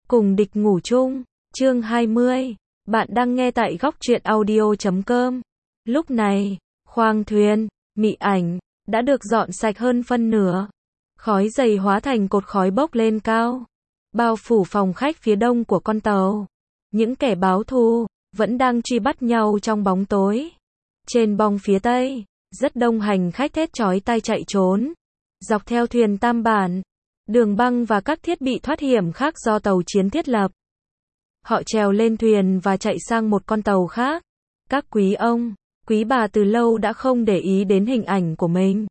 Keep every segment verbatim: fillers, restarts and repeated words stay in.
Cùng địch ngủ chung, chương hai mươi. Bạn đang nghe tại góc truyện audio chấm com. Lúc này, khoang thuyền, mị ảnh, đã được dọn sạch hơn phân nửa. Khói dày hóa thành cột khói bốc lên cao, bao phủ phòng khách phía đông của con tàu. Những kẻ báo thù, vẫn đang truy bắt nhau trong bóng tối. Trên bong phía tây, rất đông hành khách thét chói tai chạy trốn. Dọc theo thuyền tam bản, đường băng và các thiết bị thoát hiểm khác do tàu chiến thiết lập. Họ trèo lên thuyền và chạy sang một con tàu khác. Các quý ông, quý bà từ lâu đã không để ý đến hình ảnh của mình.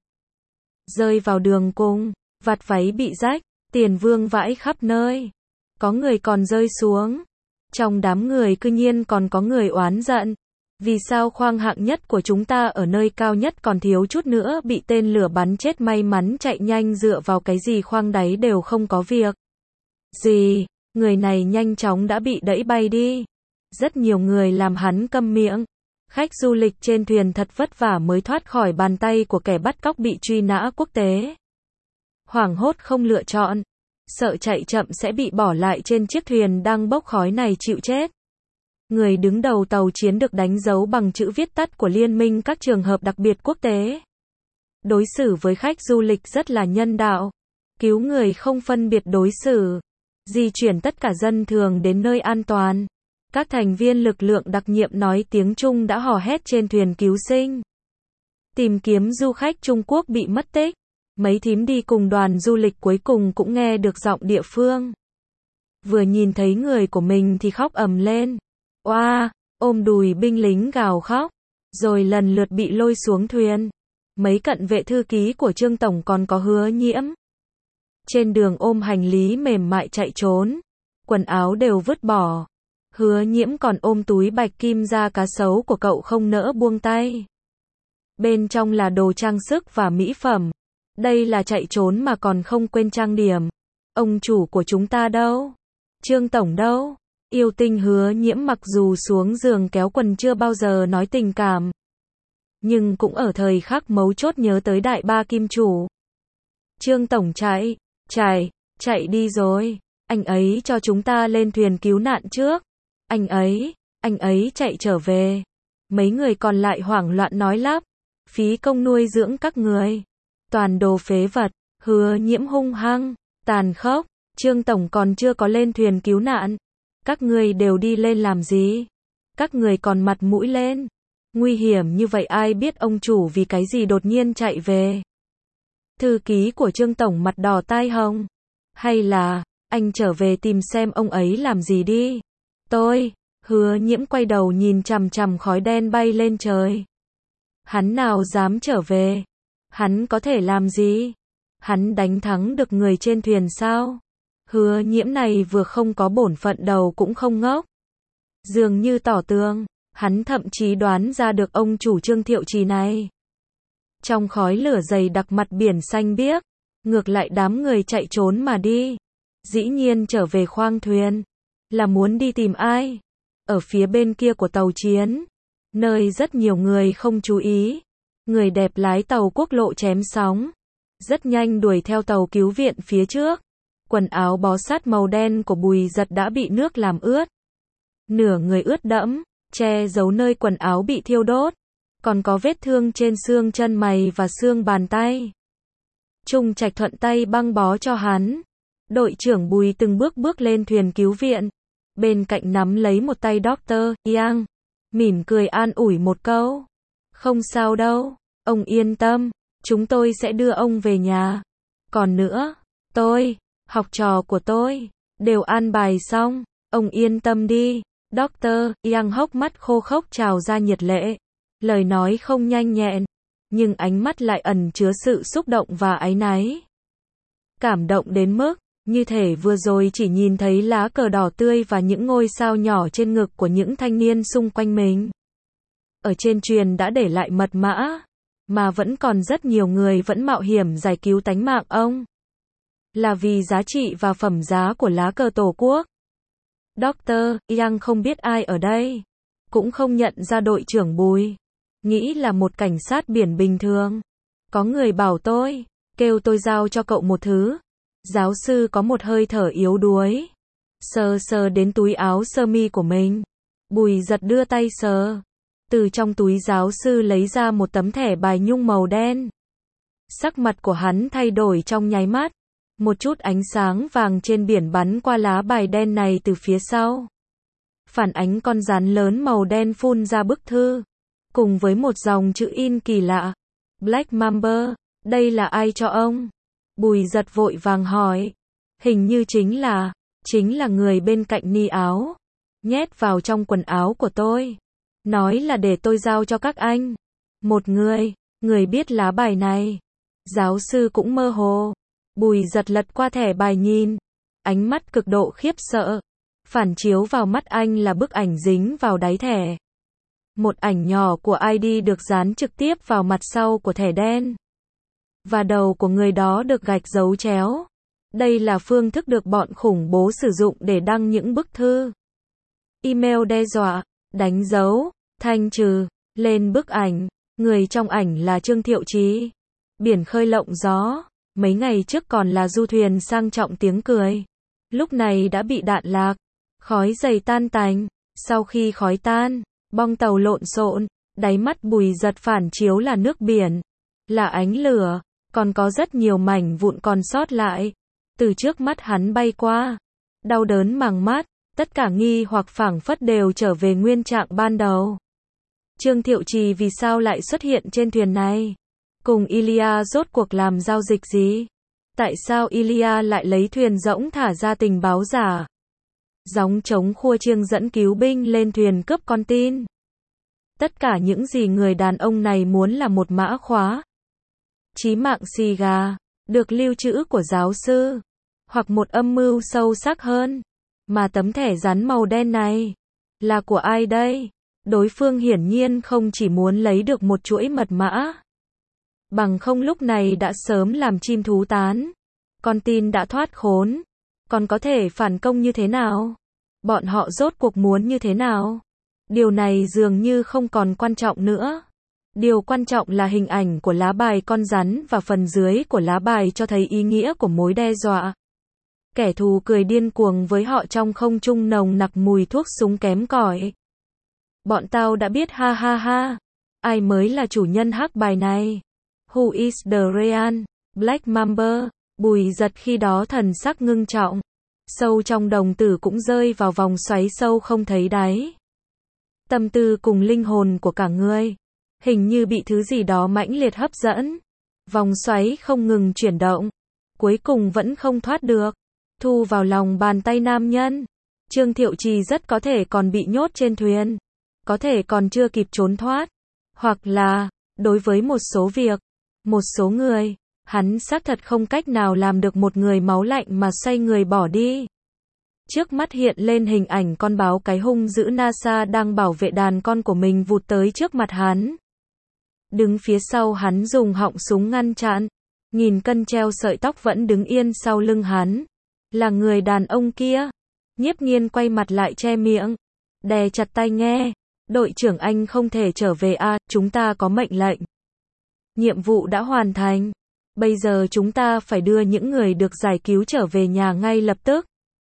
Rơi vào đường cùng, vạt váy bị rách, tiền vương vãi khắp nơi. Có người còn rơi xuống. Trong đám người cư nhiên còn có người oán giận. Vì sao khoang hạng nhất của chúng ta ở nơi cao nhất còn thiếu chút nữa bị tên lửa bắn chết, may mắn chạy nhanh, dựa vào cái gì khoang đáy đều không có việc gì, người này nhanh chóng đã bị đẩy bay đi. Rất nhiều người làm hắn câm miệng. Khách du lịch trên thuyền thật vất vả mới thoát khỏi bàn tay của kẻ bắt cóc bị truy nã quốc tế. Hoảng hốt không lựa chọn, sợ chạy chậm sẽ bị bỏ lại trên chiếc thuyền đang bốc khói này chịu chết. Người đứng đầu tàu chiến được đánh dấu bằng chữ viết tắt của Liên minh các trường hợp đặc biệt quốc tế. Đối xử với khách du lịch rất là nhân đạo, cứu người không phân biệt đối xử, di chuyển tất cả dân thường đến nơi an toàn. Các thành viên lực lượng đặc nhiệm nói tiếng Trung đã hò hét trên thuyền cứu sinh, tìm kiếm du khách Trung Quốc bị mất tích. Mấy thím đi cùng đoàn du lịch cuối cùng cũng nghe được giọng địa phương. Vừa nhìn thấy người của mình thì khóc ầm lên. Oa, ôm đùi binh lính gào khóc, rồi lần lượt bị lôi xuống thuyền. Mấy cận vệ thư ký của Trương Tổng còn có Hứa Nhiễm. Trên đường ôm hành lý mềm mại chạy trốn, quần áo đều vứt bỏ. Hứa Nhiễm còn ôm túi bạch kim da cá sấu của cậu không nỡ buông tay. Bên trong là đồ trang sức và mỹ phẩm. Đây là chạy trốn mà còn không quên trang điểm. Ông chủ của chúng ta đâu? Trương Tổng đâu? Yêu tinh Hứa Nhiễm mặc dù xuống giường kéo quần chưa bao giờ nói tình cảm, nhưng cũng ở thời khắc mấu chốt nhớ tới đại ba kim chủ. Trương Tổng chạy, chạy, chạy đi rồi. Anh ấy cho chúng ta lên thuyền cứu nạn trước. Anh ấy, anh ấy chạy trở về. Mấy người còn lại hoảng loạn nói lắp. Phí công nuôi dưỡng các người. Toàn đồ phế vật. Hứa Nhiễm hung hăng, tàn khốc. Trương Tổng còn chưa có lên thuyền cứu nạn. Các người đều đi lên làm gì? Các người còn mặt mũi lên. Nguy hiểm như vậy ai biết ông chủ vì cái gì đột nhiên chạy về. Thư ký của Trương Tổng mặt đỏ tai hồng. Hay là, anh trở về tìm xem ông ấy làm gì đi. Tôi, Hứa Nhiễm quay đầu nhìn chằm chằm khói đen bay lên trời. Hắn nào dám trở về? Hắn có thể làm gì? Hắn đánh thắng được người trên thuyền sao? Hứa Nhiễm này vừa không có bổn phận đầu cũng không ngốc. Dường như tỏ tường, hắn thậm chí đoán ra được ông chủ Trương Thiệu Trì này. Trong khói lửa dày đặc mặt biển xanh biếc, ngược lại đám người chạy trốn mà đi. Dĩ nhiên trở về khoang thuyền, là muốn đi tìm ai? Ở phía bên kia của tàu chiến, nơi rất nhiều người không chú ý. Người đẹp lái tàu quốc lộ chém sóng, rất nhanh đuổi theo tàu cứu viện phía trước. Quần áo bó sát màu đen của Bùi Giật đã bị nước làm ướt. Nửa người ướt đẫm, che giấu nơi quần áo bị thiêu đốt. Còn có vết thương trên xương chân mày và xương bàn tay. Trung Trạch thuận tay băng bó cho hắn. Đội trưởng Bùi từng bước bước lên thuyền cứu viện. Bên cạnh nắm lấy một tay Doctor Yang, mỉm cười an ủi một câu. Không sao đâu, ông yên tâm, chúng tôi sẽ đưa ông về nhà. Còn nữa, tôi, học trò của tôi, đều an bài xong, ông yên tâm đi. Doctor Yang hốc mắt khô khốc trào ra nhiệt lệ. Lời nói không nhanh nhẹn, nhưng ánh mắt lại ẩn chứa sự xúc động và áy náy. Cảm động đến mức, như thể vừa rồi chỉ nhìn thấy lá cờ đỏ tươi và những ngôi sao nhỏ trên ngực của những thanh niên xung quanh mình. Ở trên thuyền đã để lại mật mã, mà vẫn còn rất nhiều người vẫn mạo hiểm giải cứu tánh mạng ông. Là vì giá trị và phẩm giá của lá cờ Tổ quốc. Doctor Yang không biết ai ở đây, cũng không nhận ra đội trưởng Bùi. Nghĩ là một cảnh sát biển bình thường. Có người bảo tôi, kêu tôi giao cho cậu một thứ. Giáo sư có một hơi thở yếu đuối. Sờ sờ đến túi áo sơ mi của mình. Bùi Giật đưa tay sờ. Từ trong túi giáo sư lấy ra một tấm thẻ bài nhung màu đen. Sắc mặt của hắn thay đổi trong nháy mắt. Một chút ánh sáng vàng trên biển bắn qua lá bài đen này từ phía sau. Phản ánh con rắn lớn màu đen phun ra bức thư. Cùng với một dòng chữ in kỳ lạ. Black Mamba, đây là ai cho ông? Bùi Giật vội vàng hỏi. Hình như chính là, chính là người bên cạnh ni áo. Nhét vào trong quần áo của tôi. Nói là để tôi giao cho các anh. Một người, người biết lá bài này. Giáo sư cũng mơ hồ. Bùi Giật lật qua thẻ bài nhìn. Ánh mắt cực độ khiếp sợ. Phản chiếu vào mắt anh là bức ảnh dính vào đáy thẻ. Một ảnh nhỏ của i đê được dán trực tiếp vào mặt sau của thẻ đen. Và đầu của người đó được gạch dấu chéo. Đây là phương thức được bọn khủng bố sử dụng để đăng những bức thư. Email đe dọa, đánh dấu, thanh trừ, lên bức ảnh. Người trong ảnh là Trương Thiệu Chí. Biển khơi lộng gió. Mấy ngày trước còn là du thuyền sang trọng tiếng cười. Lúc này đã bị đạn lạc. Khói dày tan tành. Sau khi khói tan, bong tàu lộn xộn. Đáy mắt Bùi Giật phản chiếu là nước biển. Là ánh lửa. Còn có rất nhiều mảnh vụn còn sót lại. Từ trước mắt hắn bay qua. Đau đớn màng mắt. Tất cả nghi hoặc phảng phất đều trở về nguyên trạng ban đầu. Trương Thiệu Trì vì sao lại xuất hiện trên thuyền này? Cùng Ilya rốt cuộc làm giao dịch gì? Tại sao Ilya lại lấy thuyền rỗng thả ra tình báo giả? Gióng trống khua chiêng dẫn cứu binh lên thuyền cướp con tin. Tất cả những gì người đàn ông này muốn là một mã khóa. Chí mạng xì gà, được lưu trữ của giáo sư. Hoặc một âm mưu sâu sắc hơn. Mà tấm thẻ rắn màu đen này, là của ai đây? Đối phương hiển nhiên không chỉ muốn lấy được một chuỗi mật mã. Bằng không lúc này đã sớm làm chim thú tán. Con tin đã thoát khốn. Còn có thể phản công như thế nào? Bọn họ rốt cuộc muốn như thế nào? Điều này dường như không còn quan trọng nữa. Điều quan trọng là hình ảnh của lá bài con rắn và phần dưới của lá bài cho thấy ý nghĩa của mối đe dọa. Kẻ thù cười điên cuồng với họ trong không trung nồng nặc mùi thuốc súng kém cỏi. Bọn tao đã biết ha ha ha. Ai mới là chủ nhân hắc bài này? Who is the real Black Mamba? Bùi Giật khi đó thần sắc ngưng trọng. Sâu trong đồng tử cũng rơi vào vòng xoáy sâu không thấy đáy. Tâm tư cùng linh hồn của cả người. Hình như bị thứ gì đó mãnh liệt hấp dẫn. Vòng xoáy không ngừng chuyển động. Cuối cùng vẫn không thoát được. Thu vào lòng bàn tay nam nhân. Trương Thiệu Trì rất có thể còn bị nhốt trên thuyền. Có thể còn chưa kịp trốn thoát. Hoặc là, đối với một số việc, một số người, hắn xác thật không cách nào làm được một người máu lạnh mà xoay người bỏ đi. Trước mắt hiện lên hình ảnh con báo cái hung dữ NASA đang bảo vệ đàn con của mình vụt tới trước mặt hắn. Đứng phía sau hắn dùng họng súng ngăn chặn. Nghìn cân treo sợi tóc vẫn đứng yên sau lưng hắn. Là người đàn ông kia. Nhiếp Nghiên quay mặt lại che miệng. Đè chặt tai nghe. Đội trưởng anh không thể trở về à, chúng ta có mệnh lệnh. Nhiệm vụ đã hoàn thành. Bây giờ chúng ta phải đưa những người được giải cứu trở về nhà ngay lập tức.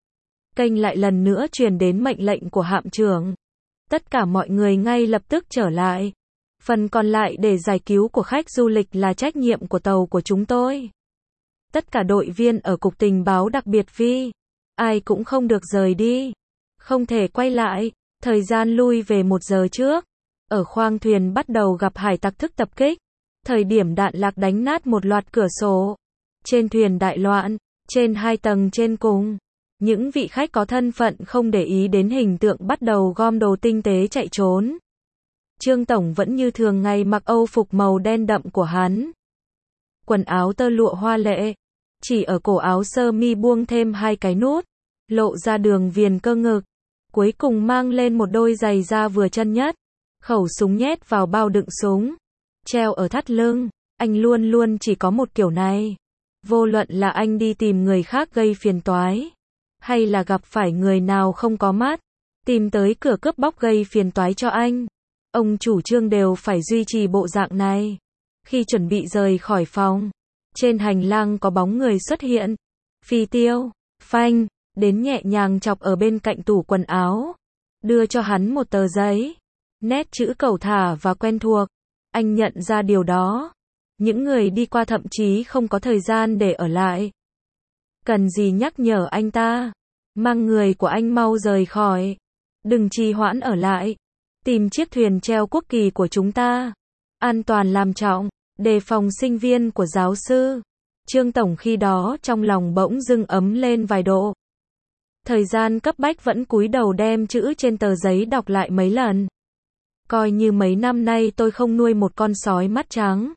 Kênh lại lần nữa truyền đến mệnh lệnh của hạm trưởng. Tất cả mọi người ngay lập tức trở lại. Phần còn lại để giải cứu của khách du lịch là trách nhiệm của tàu của chúng tôi. Tất cả đội viên ở Cục Tình báo đặc biệt Vi. Ai cũng không được rời đi. Không thể quay lại. Thời gian lui về một giờ trước. Ở khoang thuyền bắt đầu gặp hải tặc thức tập kích. Thời điểm đạn lạc đánh nát một loạt cửa sổ. Trên thuyền đại loạn. Trên hai tầng trên cùng. Những vị khách có thân phận không để ý đến hình tượng bắt đầu gom đồ tinh tế chạy trốn. Trương Tổng vẫn như thường ngày mặc âu phục màu đen đậm của hắn. Quần áo tơ lụa hoa lệ. Chỉ ở cổ áo sơ mi buông thêm hai cái nút. Lộ ra đường viền cơ ngực. Cuối cùng mang lên một đôi giày da vừa chân nhất. Khẩu súng nhét vào bao đựng súng. Treo ở thắt lưng. Anh luôn luôn chỉ có một kiểu này. Vô luận là anh đi tìm người khác gây phiền toái. Hay là gặp phải người nào không có mắt. Tìm tới cửa cướp bóc gây phiền toái cho anh. Ông chủ Trương đều phải duy trì bộ dạng này. Khi chuẩn bị rời khỏi phòng. Trên hành lang có bóng người xuất hiện. Phi Tiêu, Phanh, đến nhẹ nhàng chọc ở bên cạnh tủ quần áo, đưa cho hắn một tờ giấy. Nét chữ cẩu thả và quen thuộc. Anh nhận ra điều đó. Những người đi qua thậm chí không có thời gian để ở lại. Cần gì nhắc nhở anh ta. Mang người của anh mau rời khỏi. Đừng trì hoãn ở lại. Tìm chiếc thuyền treo quốc kỳ của chúng ta. An toàn làm trọng. Đề phòng sinh viên của giáo sư. Trương Tổng khi đó trong lòng bỗng dưng ấm lên vài độ. Thời gian cấp bách vẫn cúi đầu đem chữ trên tờ giấy đọc lại mấy lần. Coi như mấy năm nay tôi không nuôi một con sói mắt trắng.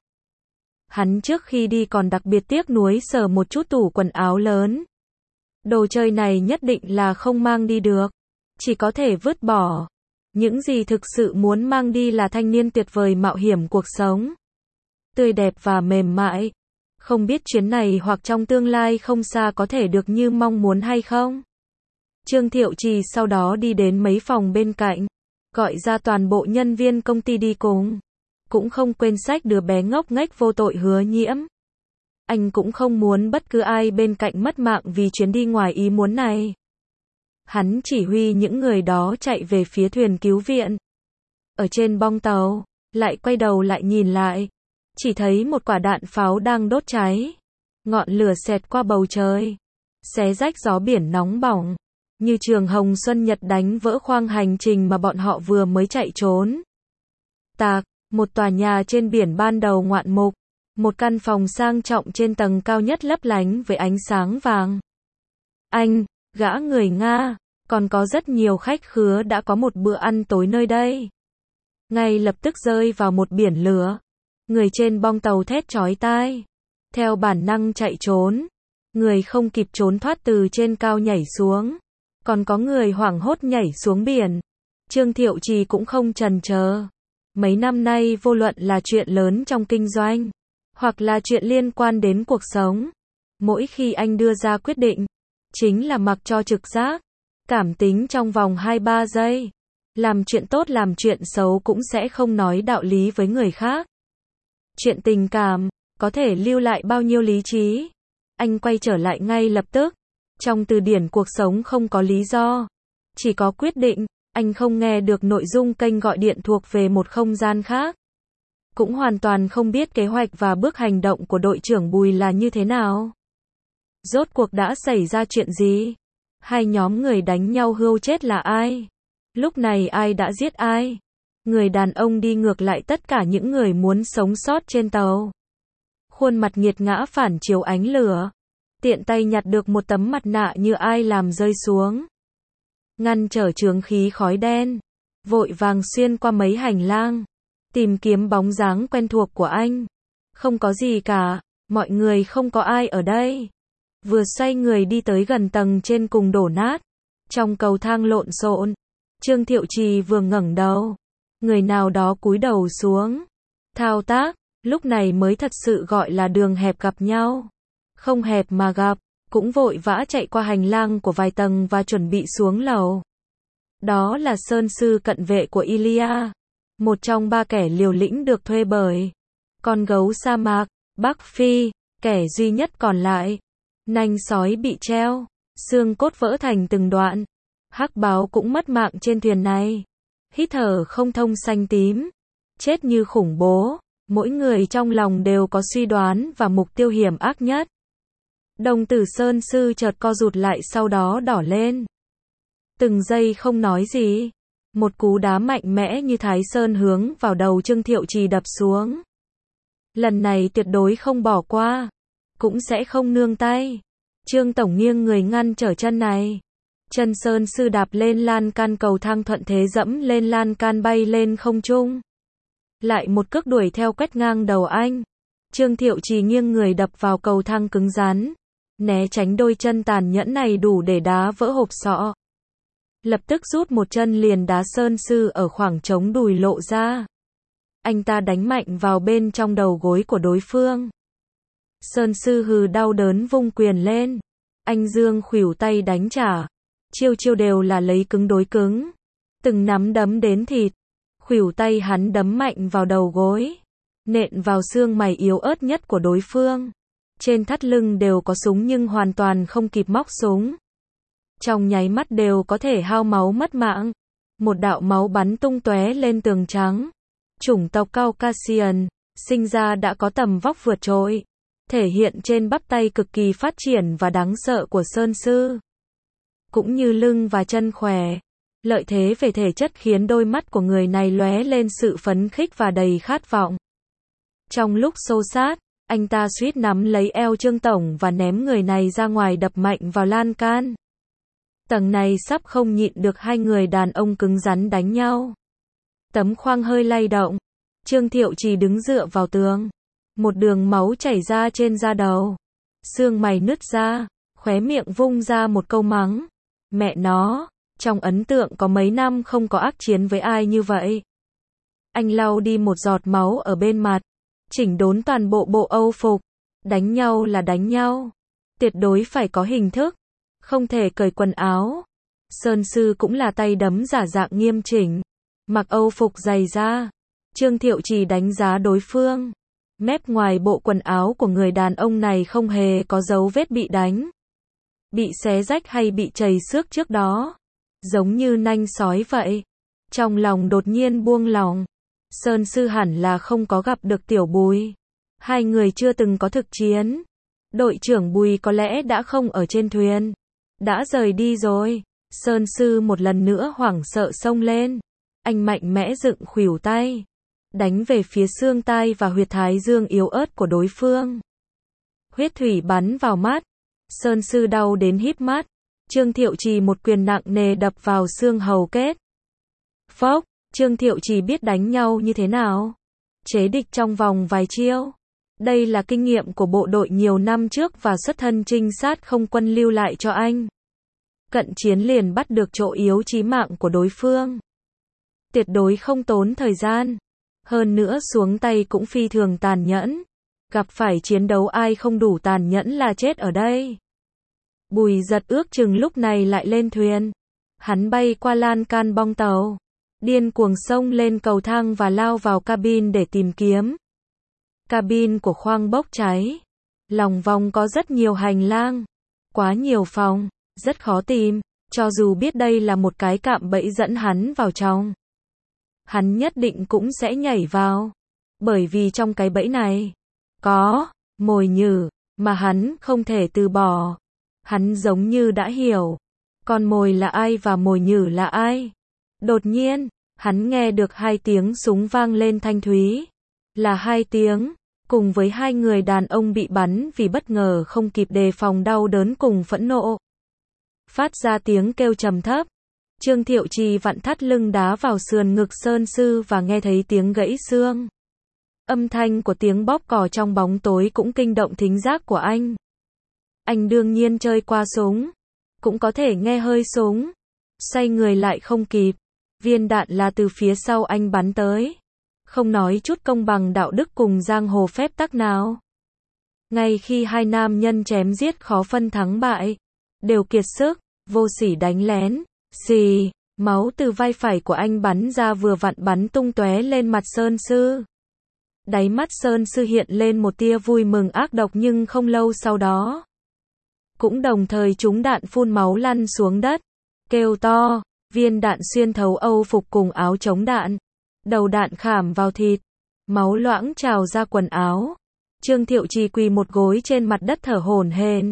Hắn trước khi đi còn đặc biệt tiếc nuối sờ một chút tủ quần áo lớn. Đồ chơi này nhất định là không mang đi được. Chỉ có thể vứt bỏ. Những gì thực sự muốn mang đi là thanh niên tuyệt vời mạo hiểm cuộc sống. Tươi đẹp và mềm mại. Không biết chuyến này hoặc trong tương lai không xa có thể được như mong muốn hay không? Trương Thiệu Trì sau đó đi đến mấy phòng bên cạnh. Gọi ra toàn bộ nhân viên công ty đi cùng. Cũng không quên xách đứa bé ngốc nghếch vô tội Hứa Nhiễm. Anh cũng không muốn bất cứ ai bên cạnh mất mạng vì chuyến đi ngoài ý muốn này. Hắn chỉ huy những người đó chạy về phía thuyền cứu viện. Ở trên bong tàu, lại quay đầu lại nhìn lại. Chỉ thấy một quả đạn pháo đang đốt cháy. Ngọn lửa xẹt qua bầu trời. Xé rách gió biển nóng bỏng. Như trường hồng xuân nhật đánh vỡ khoang hành trình mà bọn họ vừa mới chạy trốn. Tạc, một tòa nhà trên biển ban đầu ngoạn mục. Một căn phòng sang trọng trên tầng cao nhất lấp lánh với ánh sáng vàng. Anh, gã người Nga, còn có rất nhiều khách khứa đã có một bữa ăn tối nơi đây. Ngay lập tức rơi vào một biển lửa. Người trên bong tàu thét chói tai. Theo bản năng chạy trốn. Người không kịp trốn thoát từ trên cao nhảy xuống. Còn có người hoảng hốt nhảy xuống biển. Trương Thiệu Trì cũng không chần chờ. Mấy năm nay vô luận là chuyện lớn trong kinh doanh, hoặc là chuyện liên quan đến cuộc sống. Mỗi khi anh đưa ra quyết định, chính là mặc cho trực giác, cảm tính trong vòng hai ba giây. Làm chuyện tốt làm chuyện xấu cũng sẽ không nói đạo lý với người khác. Chuyện tình cảm, có thể lưu lại bao nhiêu lý trí. Anh quay trở lại ngay lập tức. Trong từ điển cuộc sống không có lý do. Chỉ có quyết định. Anh không nghe được nội dung kênh gọi điện thuộc về một không gian khác. Cũng hoàn toàn không biết kế hoạch và bước hành động của đội trưởng Bùi là như thế nào. Rốt cuộc đã xảy ra chuyện gì? Hai nhóm người đánh nhau hươu chết là ai? Lúc này ai đã giết ai? Người đàn ông đi ngược lại tất cả những người muốn sống sót trên tàu. Khuôn mặt nghiệt ngã phản chiếu ánh lửa. Tiện tay nhặt được một tấm mặt nạ như ai làm rơi xuống. Ngăn trở chướng khí khói đen. Vội vàng xuyên qua mấy hành lang. Tìm kiếm bóng dáng quen thuộc của anh. Không có gì cả. Mọi người không có ai ở đây. Vừa xoay người đi tới gần tầng trên cùng đổ nát. Trong cầu thang lộn xộn. Trương Thiệu Trì vừa ngẩng đầu. Người nào đó cúi đầu xuống. Thao tác. Lúc này mới thật sự gọi là đường hẹp gặp nhau. Không hẹp mà gặp. Cũng vội vã chạy qua hành lang của vài tầng và chuẩn bị xuống lầu. Đó là sơn sư cận vệ của Ilya. Một trong ba kẻ liều lĩnh được thuê bởi con gấu sa mạc, Bắc Phi, kẻ duy nhất còn lại. Nanh sói bị treo, xương cốt vỡ thành từng đoạn. Hắc báo cũng mất mạng trên thuyền này. Hít thở không thông xanh tím. Chết như khủng bố. Mỗi người trong lòng đều có suy đoán và mục tiêu hiểm ác nhất. Đồng tử sơn sư chợt co rụt lại sau đó đỏ lên. Từng giây không nói gì. Một cú đá mạnh mẽ như Thái Sơn hướng vào đầu Trương Thiệu Trì đập xuống. Lần này tuyệt đối không bỏ qua. Cũng sẽ không nương tay. Trương Tổng nghiêng người ngăn trở chân này. Chân sơn sư đạp lên lan can cầu thang thuận thế dẫm lên lan can bay lên không trung. Lại một cước đuổi theo quét ngang đầu anh. Trương Thiệu Trì nghiêng người đập vào cầu thang cứng rắn. Né tránh đôi chân tàn nhẫn này đủ để đá vỡ hộp sọ. Lập tức rút một chân liền đá sơn sư ở khoảng trống đùi lộ ra. Anh ta đánh mạnh vào bên trong đầu gối của đối phương. Sơn sư hừ đau đớn vung quyền lên. Anh giương khuỷu tay đánh trả. Chiêu chiêu đều là lấy cứng đối cứng. Từng nắm đấm đến thịt. Khuỷu tay hắn đấm mạnh vào đầu gối. Nện vào xương mày yếu ớt nhất của đối phương. Trên thắt lưng đều có súng nhưng hoàn toàn không kịp móc súng. trong nháy mắt đều có thể hao máu mất mạng. Một đạo máu bắn tung tóe lên tường trắng. Chủng tộc Caucasian, sinh ra đã có tầm vóc vượt trội, thể hiện trên bắp tay cực kỳ phát triển và đáng sợ của Sơn Sư. Cũng như lưng và chân khỏe. Lợi thế về thể chất khiến đôi mắt của người này lóe lên sự phấn khích và đầy khát vọng. Trong lúc xô xát, anh ta suýt nắm lấy eo Trương Tổng và ném người này ra ngoài đập mạnh vào lan can. Tầng này sắp không nhịn được hai người đàn ông cứng rắn đánh nhau. Tấm khoang hơi lay động. Trương Thiệu Trì đứng dựa vào tường. Một đường máu chảy ra trên da đầu. Xương mày nứt ra, khóe miệng vung ra một câu mắng. Mẹ nó, trong ấn tượng có mấy năm không có ác chiến với ai như vậy. Anh lau đi một giọt máu ở bên mặt. Chỉnh đốn toàn bộ bộ âu phục. Đánh nhau là đánh nhau. Tuyệt đối phải có hình thức. Không thể cởi quần áo. Sơn Sư cũng là tay đấm giả dạng nghiêm chỉnh. Mặc âu phục dày da. Trương Thiệu Trì đánh giá đối phương. Mép ngoài bộ quần áo của người đàn ông này không hề có dấu vết bị đánh, bị xé rách hay bị chầy xước trước đó. Giống như nanh sói vậy. Trong lòng đột nhiên buông lỏng. Sơn Sư hẳn là không có gặp được Tiểu Bùi. Hai người chưa từng có thực chiến. Đội trưởng Bùi có lẽ đã không ở trên thuyền. Đã rời đi rồi. Sơn Sư một lần nữa hoảng sợ xông lên. Anh mạnh mẽ dựng khuỷu tay. Đánh về phía xương tai và huyệt thái dương yếu ớt của đối phương. Huyết thủy bắn vào mắt. Sơn Sư đau đến híp mắt. Trương Thiệu Trì một quyền nặng nề đập vào xương hầu kết. Phốc, Trương Thiệu Trì biết đánh nhau như thế nào. Chế địch trong vòng vài chiêu. Đây là kinh nghiệm của bộ đội nhiều năm trước và xuất thân trinh sát không quân lưu lại cho anh. Cận chiến liền bắt được chỗ yếu chí mạng của đối phương. Tuyệt đối không tốn thời gian. Hơn nữa xuống tay cũng phi thường tàn nhẫn. Gặp phải chiến đấu ai không đủ tàn nhẫn là chết ở đây. Bùi Giật ước chừng lúc này lại lên thuyền. Hắn bay qua lan can bong tàu. Điên cuồng xông lên cầu thang và lao vào cabin để tìm kiếm. Cabin của khoang bốc cháy. Lòng vòng có rất nhiều hành lang. Quá nhiều phòng. Rất khó tìm. Cho dù biết đây là một cái cạm bẫy dẫn hắn vào trong, hắn nhất định cũng sẽ nhảy vào. Bởi vì trong cái bẫy này có mồi nhử mà hắn không thể từ bỏ. Hắn giống như đã hiểu con mồi là ai và mồi nhử là ai. Đột nhiên, hắn nghe được hai tiếng súng vang lên thanh thúy. Là hai tiếng, cùng với hai người đàn ông bị bắn vì bất ngờ không kịp đề phòng đau đớn cùng phẫn nộ. Phát ra tiếng kêu trầm thấp. Trương Thiệu Trì vặn thắt lưng đá vào sườn ngực Sơn Sư và nghe thấy tiếng gãy xương. Âm thanh của tiếng bóp cò trong bóng tối cũng kinh động thính giác của anh. Anh đương nhiên chơi qua súng, cũng có thể nghe hơi súng. Xoay người lại không kịp. Viên đạn là từ phía sau anh bắn tới. Không nói chút công bằng đạo đức cùng giang hồ phép tắc nào. Ngay khi hai nam nhân chém giết khó phân thắng bại, đều kiệt sức, vô sỉ đánh lén. Xì, máu từ vai phải của anh bắn ra vừa vặn bắn tung tóe lên mặt Sơn Sư. Đáy mắt Sơn Sư hiện lên một tia vui mừng ác độc nhưng không lâu sau đó cũng đồng thời trúng đạn phun máu lăn xuống đất. Kêu to, viên đạn xuyên thấu âu phục cùng áo chống đạn. Đầu đạn khảm vào thịt. Máu loãng trào ra quần áo. Trương Thiệu Trì quỳ một gối trên mặt đất thở hổn hển.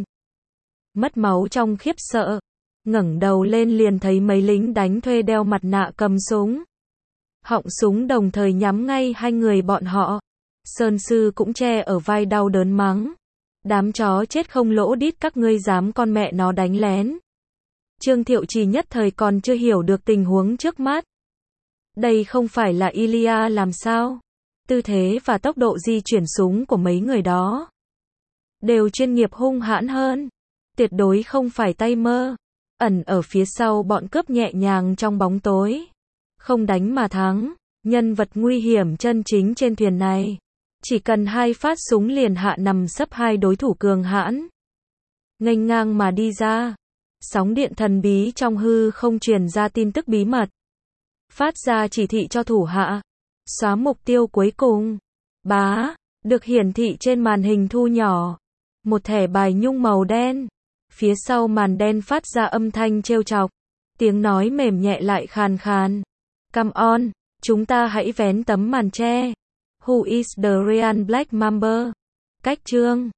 Mất máu trong khiếp sợ. Ngẩng đầu lên liền thấy mấy lính đánh thuê đeo mặt nạ cầm súng. Họng súng đồng thời nhắm ngay hai người bọn họ. Sơn Sư cũng che ở vai đau đớn mắng. Đám chó chết không lỗ đít các ngươi dám con mẹ nó đánh lén. Trương Thiệu Trì nhất thời còn chưa hiểu được tình huống trước mắt. Đây không phải là Ilya làm sao? Tư thế và tốc độ di chuyển súng của mấy người đó đều chuyên nghiệp hung hãn hơn. Tuyệt đối không phải tay mơ. Ẩn ở phía sau bọn cướp nhẹ nhàng trong bóng tối. Không đánh mà thắng. Nhân vật nguy hiểm chân chính trên thuyền này. Chỉ cần hai phát súng liền hạ nằm sấp hai đối thủ cường hãn. Nghênh ngang mà đi ra. Sóng điện thần bí trong hư không truyền ra tin tức bí mật. Phát ra chỉ thị cho thủ hạ. Xóa mục tiêu cuối cùng. Bá, được hiển thị trên màn hình thu nhỏ. Một thẻ bài nhung màu đen. Phía sau màn đen phát ra âm thanh trêu chọc. Tiếng nói mềm nhẹ lại khàn khàn. Come on, chúng ta hãy vén tấm màn che. Who is the real Black Mamba? Cách chương